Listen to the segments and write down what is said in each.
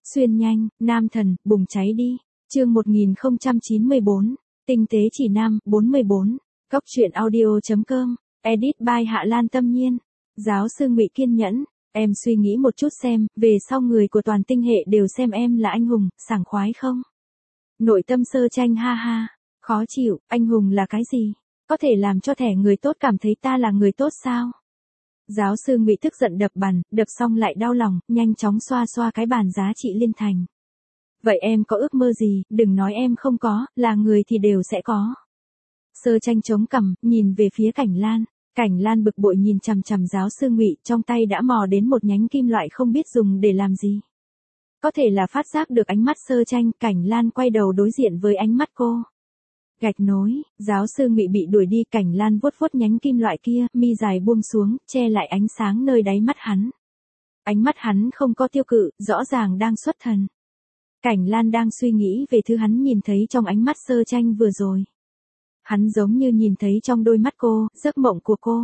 Xuyên nhanh, nam thần, bùng cháy đi. Chương 1094, tinh tế chỉ nam, 44. Góc truyện audio.com, edit by Hạ Lan Tâm Nhiên. Giáo sư Ngụy kiên nhẫn, em suy nghĩ một chút xem, về sau người của toàn tinh hệ đều xem em là anh hùng, sảng khoái không? Nội tâm Sơ Tranh ha ha, khó chịu, anh hùng là cái gì? Có thể làm cho thẻ người tốt cảm thấy ta là người tốt sao? Giáo sư Ngụy tức giận đập bàn, đập xong lại đau lòng, nhanh chóng xoa xoa cái bàn giá trị liên thành. Vậy em có ước mơ gì, đừng nói em không có, là người thì đều sẽ có. Sơ Tranh chống cằm, nhìn về phía Cảnh Lan. Cảnh Lan bực bội nhìn chằm chằm giáo sư Ngụy, trong tay đã mò đến một nhánh kim loại không biết dùng để làm gì. Có thể là phát giác được ánh mắt Sơ Tranh, Cảnh Lan quay đầu đối diện với ánh mắt cô. Gạch nối, giáo sư Ngụy bị đuổi đi, Cảnh Lan vuốt vuốt nhánh kim loại kia, mi dài buông xuống, che lại ánh sáng nơi đáy mắt hắn. Ánh mắt hắn không có tiêu cự, rõ ràng đang xuất thần. Cảnh Lan đang suy nghĩ về thứ hắn nhìn thấy trong ánh mắt Sơ Tranh vừa rồi. Hắn giống như nhìn thấy trong đôi mắt cô, giấc mộng của cô.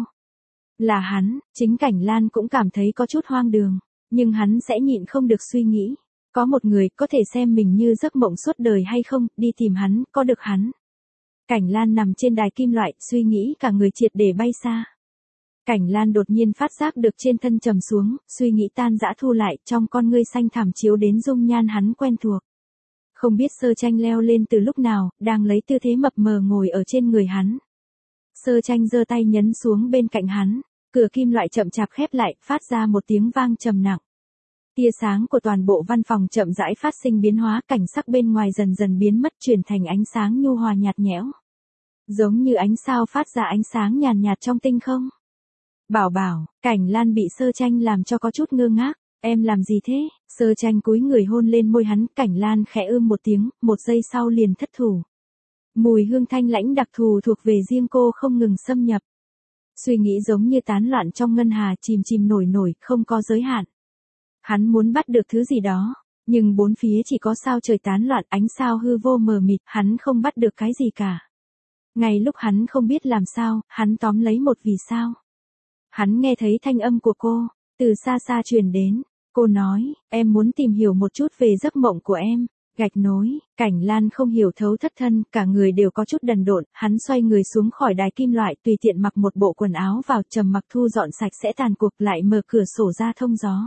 Là hắn, chính Cảnh Lan cũng cảm thấy có chút hoang đường, nhưng hắn sẽ nhịn không được suy nghĩ. Có một người có thể xem mình như giấc mộng suốt đời hay không, đi tìm hắn, có được hắn. Cảnh Lan nằm trên đài kim loại, suy nghĩ cả người triệt để bay xa. Cảnh Lan đột nhiên phát giác được trên thân trầm xuống, suy nghĩ tan dã thu lại, trong con ngươi xanh thẳm chiếu đến dung nhan hắn quen thuộc. Không biết Sơ Tranh leo lên từ lúc nào, đang lấy tư thế mập mờ ngồi ở trên người hắn. Sơ Tranh giơ tay nhấn xuống bên cạnh hắn, cửa kim loại chậm chạp khép lại, phát ra một tiếng vang trầm nặng. Tia sáng của toàn bộ văn phòng chậm rãi phát sinh biến hóa, cảnh sắc bên ngoài dần dần biến mất, chuyển thành ánh sáng nhu hòa nhạt nhẽo. Giống như ánh sao phát ra ánh sáng nhàn nhạt trong tinh không. Bảo bảo, Cảnh Lan bị Sơ Tranh làm cho có chút ngơ ngác, em làm gì thế? Sơ Tranh cúi người hôn lên môi hắn, Cảnh Lan khẽ một tiếng, một giây sau liền thất thủ. Mùi hương thanh lãnh đặc thù thuộc về riêng cô không ngừng xâm nhập. Suy nghĩ giống như tán loạn trong ngân hà, chìm chìm nổi nổi, không có giới hạn. Hắn muốn bắt được thứ gì đó, nhưng bốn phía chỉ có sao trời tán loạn, ánh sao hư vô mờ mịt, hắn không bắt được cái gì cả. Ngay lúc hắn không biết làm sao, hắn tóm lấy một vì sao. Hắn nghe thấy thanh âm của cô, từ xa xa truyền đến. Cô nói, em muốn tìm hiểu một chút về giấc mộng của em. Gạch nối, Cảnh Lan không hiểu thấu thất thân, cả người đều có chút đần độn, hắn xoay người xuống khỏi đài kim loại, tùy tiện mặc một bộ quần áo vào, trầm mặc thu dọn sạch sẽ tàn cuộc, lại mở cửa sổ ra thông gió.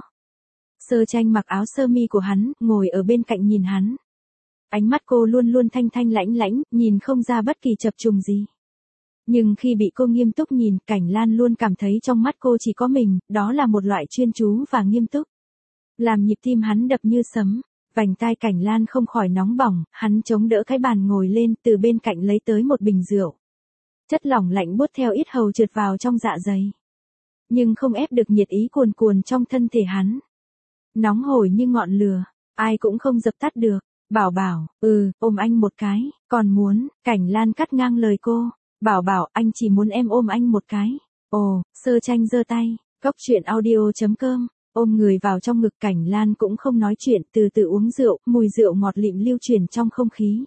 Sơ Tranh mặc áo sơ mi của hắn, ngồi ở bên cạnh nhìn hắn. Ánh mắt cô luôn luôn thanh thanh lãnh lãnh, nhìn không ra bất kỳ chập trùng gì. Nhưng khi bị cô nghiêm túc nhìn, Cảnh Lan luôn cảm thấy trong mắt cô chỉ có mình, đó là một loại chuyên chú và nghiêm túc. Làm nhịp tim hắn đập như sấm, vành tai Cảnh Lan không khỏi nóng bỏng, hắn chống đỡ cái bàn ngồi lên, từ bên cạnh lấy tới một bình rượu. Chất lỏng lạnh buốt theo yết hầu trượt vào trong dạ dày. Nhưng không ép được nhiệt ý cuồn cuồn trong thân thể hắn. Nóng hổi như ngọn lửa, ai cũng không dập tắt được. Bảo bảo, ôm anh một cái, còn muốn, Cảnh Lan cắt ngang lời cô. Bảo bảo, anh chỉ muốn em ôm anh một cái. Ồ, Sơ Tranh giơ tay, góc truyện audio.com, ôm người vào trong ngực, Cảnh Lan cũng không nói chuyện, từ từ uống rượu, mùi rượu ngọt lịm lưu truyền trong không khí.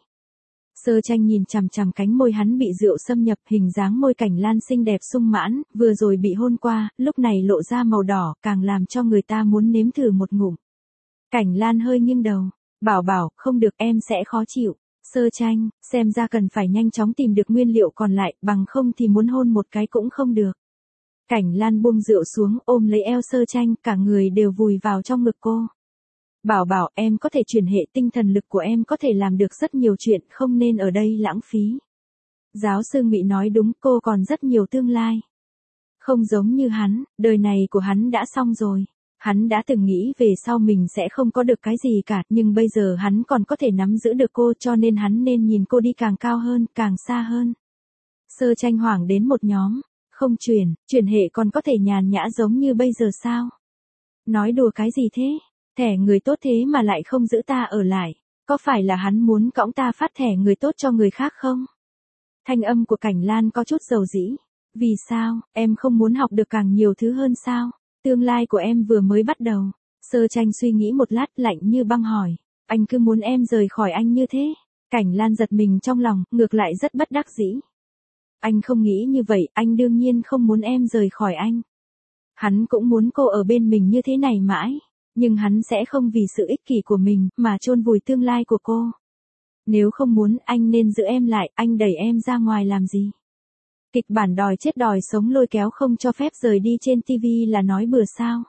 Sơ Tranh nhìn chằm chằm cánh môi hắn bị rượu xâm nhập, hình dáng môi Cảnh Lan xinh đẹp sung mãn, vừa rồi bị hôn qua, lúc này lộ ra màu đỏ, càng làm cho người ta muốn nếm thử một ngụm. Cảnh Lan hơi nghiêng đầu, bảo bảo, không được, em sẽ khó chịu. Sơ Tranh, xem ra cần phải nhanh chóng tìm được nguyên liệu còn lại, bằng không thì muốn hôn một cái cũng không được. Cảnh Lan buông rượu xuống, ôm lấy eo Sơ Tranh, cả người đều vùi vào trong ngực cô. Bảo bảo, em có thể chuyển hệ, tinh thần lực của em có thể làm được rất nhiều chuyện, không nên ở đây lãng phí. Giáo sư Ngụy nói đúng, cô còn rất nhiều tương lai. Không giống như hắn, đời này của hắn đã xong rồi. Hắn đã từng nghĩ về sau mình sẽ không có được cái gì cả, nhưng bây giờ hắn còn có thể nắm giữ được cô, cho nên hắn nên nhìn cô đi càng cao hơn, càng xa hơn. Sơ Tranh hoảng đến một nhóm, không chuyển hệ còn có thể nhàn nhã giống như bây giờ sao? Nói đùa cái gì thế? Thẻ người tốt thế mà lại không giữ ta ở lại, có phải là hắn muốn cõng ta phát thẻ người tốt cho người khác không? Thanh âm của Cảnh Lan có chút dầu dĩ. Vì sao, em không muốn học được càng nhiều thứ hơn sao? Tương lai của em vừa mới bắt đầu. Sơ Tranh suy nghĩ một lát, lạnh như băng hỏi. Anh cứ muốn em rời khỏi anh như thế? Cảnh Lan giật mình trong lòng, ngược lại rất bất đắc dĩ. Anh không nghĩ như vậy, anh đương nhiên không muốn em rời khỏi anh. Hắn cũng muốn cô ở bên mình như thế này mãi. Nhưng hắn sẽ không vì sự ích kỷ của mình mà chôn vùi tương lai của cô. Nếu không muốn anh nên giữ em lại, anh đẩy em ra ngoài làm gì? Kịch bản đòi chết đòi sống lôi kéo không cho phép rời đi trên TV là nói bừa sao?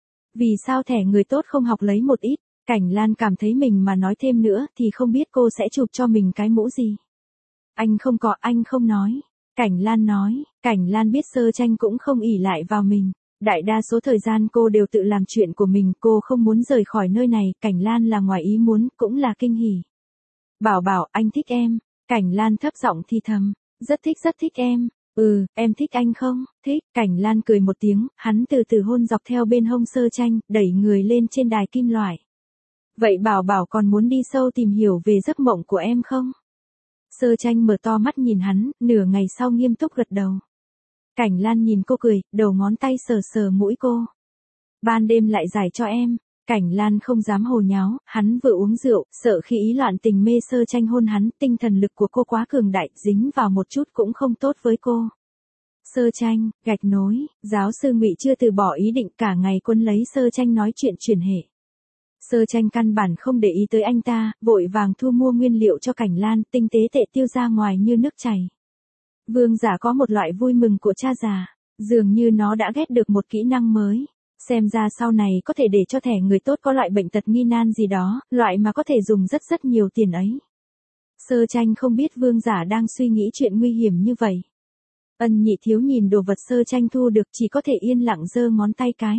Vì sao thẻ người tốt không học lấy một ít? Cảnh Lan cảm thấy mình mà nói thêm nữa thì không biết cô sẽ chụp cho mình cái mũ gì. Anh không nói. Cảnh Lan nói, Cảnh Lan biết Sơ Tranh cũng không ỷ lại vào mình. Đại đa số thời gian cô đều tự làm chuyện của mình, cô không muốn rời khỏi nơi này, Cảnh Lan là ngoài ý muốn, cũng là kinh hỉ. Bảo bảo, anh thích em. Cảnh Lan thấp giọng thì thầm, rất thích em. Em thích anh không? Thích. Cảnh Lan cười một tiếng, hắn từ từ hôn dọc theo bên hông Sơ Tranh, đẩy người lên trên đài kim loại. Vậy bảo bảo còn muốn đi sâu tìm hiểu về giấc mộng của em không? Sơ Tranh mở to mắt nhìn hắn, nửa ngày sau nghiêm túc gật đầu. Cảnh Lan nhìn cô cười, đầu ngón tay sờ sờ mũi cô. Ban đêm lại giải cho em. Cảnh Lan không dám hồ nháo, hắn vừa uống rượu, sợ khi ý loạn tình mê Sơ Tranh hôn hắn, tinh thần lực của cô quá cường đại, dính vào một chút cũng không tốt với cô. Sơ Tranh, gạch nối, giáo sư Ngụy chưa từ bỏ ý định, cả ngày quấn lấy Sơ Tranh nói chuyện truyền hệ. Sơ Tranh căn bản không để ý tới anh ta, vội vàng thu mua nguyên liệu cho Cảnh Lan, tinh tế tệ tiêu ra ngoài như nước chảy. Vương giả có một loại vui mừng của cha già, dường như nó đã ghét được một kỹ năng mới. Xem ra sau này có thể để cho thẻ người tốt có loại bệnh tật nghi nan gì đó, loại mà có thể dùng rất nhiều tiền ấy. Sơ Tranh không biết vương giả đang suy nghĩ chuyện nguy hiểm như vậy. Ân Nhị Thiếu nhìn đồ vật Sơ Tranh thu được chỉ có thể yên lặng giơ ngón tay cái.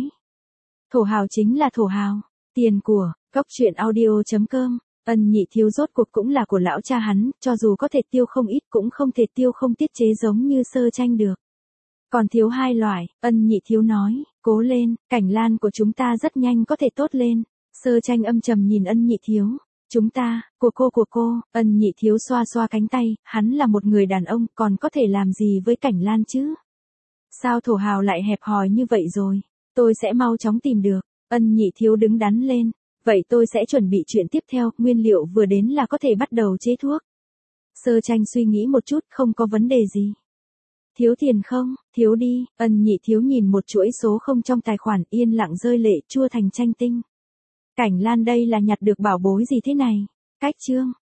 Thổ hào chính là thổ hào. Tiền của, cóc truyện audio.com, Ân Nhị Thiếu rốt cuộc cũng là của lão cha hắn, cho dù có thể tiêu không ít cũng không thể tiêu không tiết chế giống như Sơ Tranh được. Còn thiếu hai loại, Ân Nhị Thiếu nói, cố lên, Cảnh Lan của chúng ta rất nhanh có thể tốt lên. Sơ Tranh âm trầm nhìn Ân Nhị Thiếu, chúng ta, của cô, Ân Nhị Thiếu xoa xoa cánh tay, hắn là một người đàn ông, còn có thể làm gì với Cảnh Lan chứ? Sao thổ hào lại hẹp hòi như vậy rồi? Tôi sẽ mau chóng tìm được. Ân Nhị Thiếu đứng đắn lên. Vậy tôi sẽ chuẩn bị chuyện tiếp theo, nguyên liệu vừa đến là có thể bắt đầu chế thuốc. Sơ Tranh suy nghĩ một chút, không có vấn đề gì. Thiếu tiền không? Thiếu đi. Ân Nhị Thiếu nhìn một chuỗi số không trong tài khoản, yên lặng rơi lệ, chua thành tranh tinh. Cảnh Lan đây là nhặt được bảo bối gì thế này? Cách chương.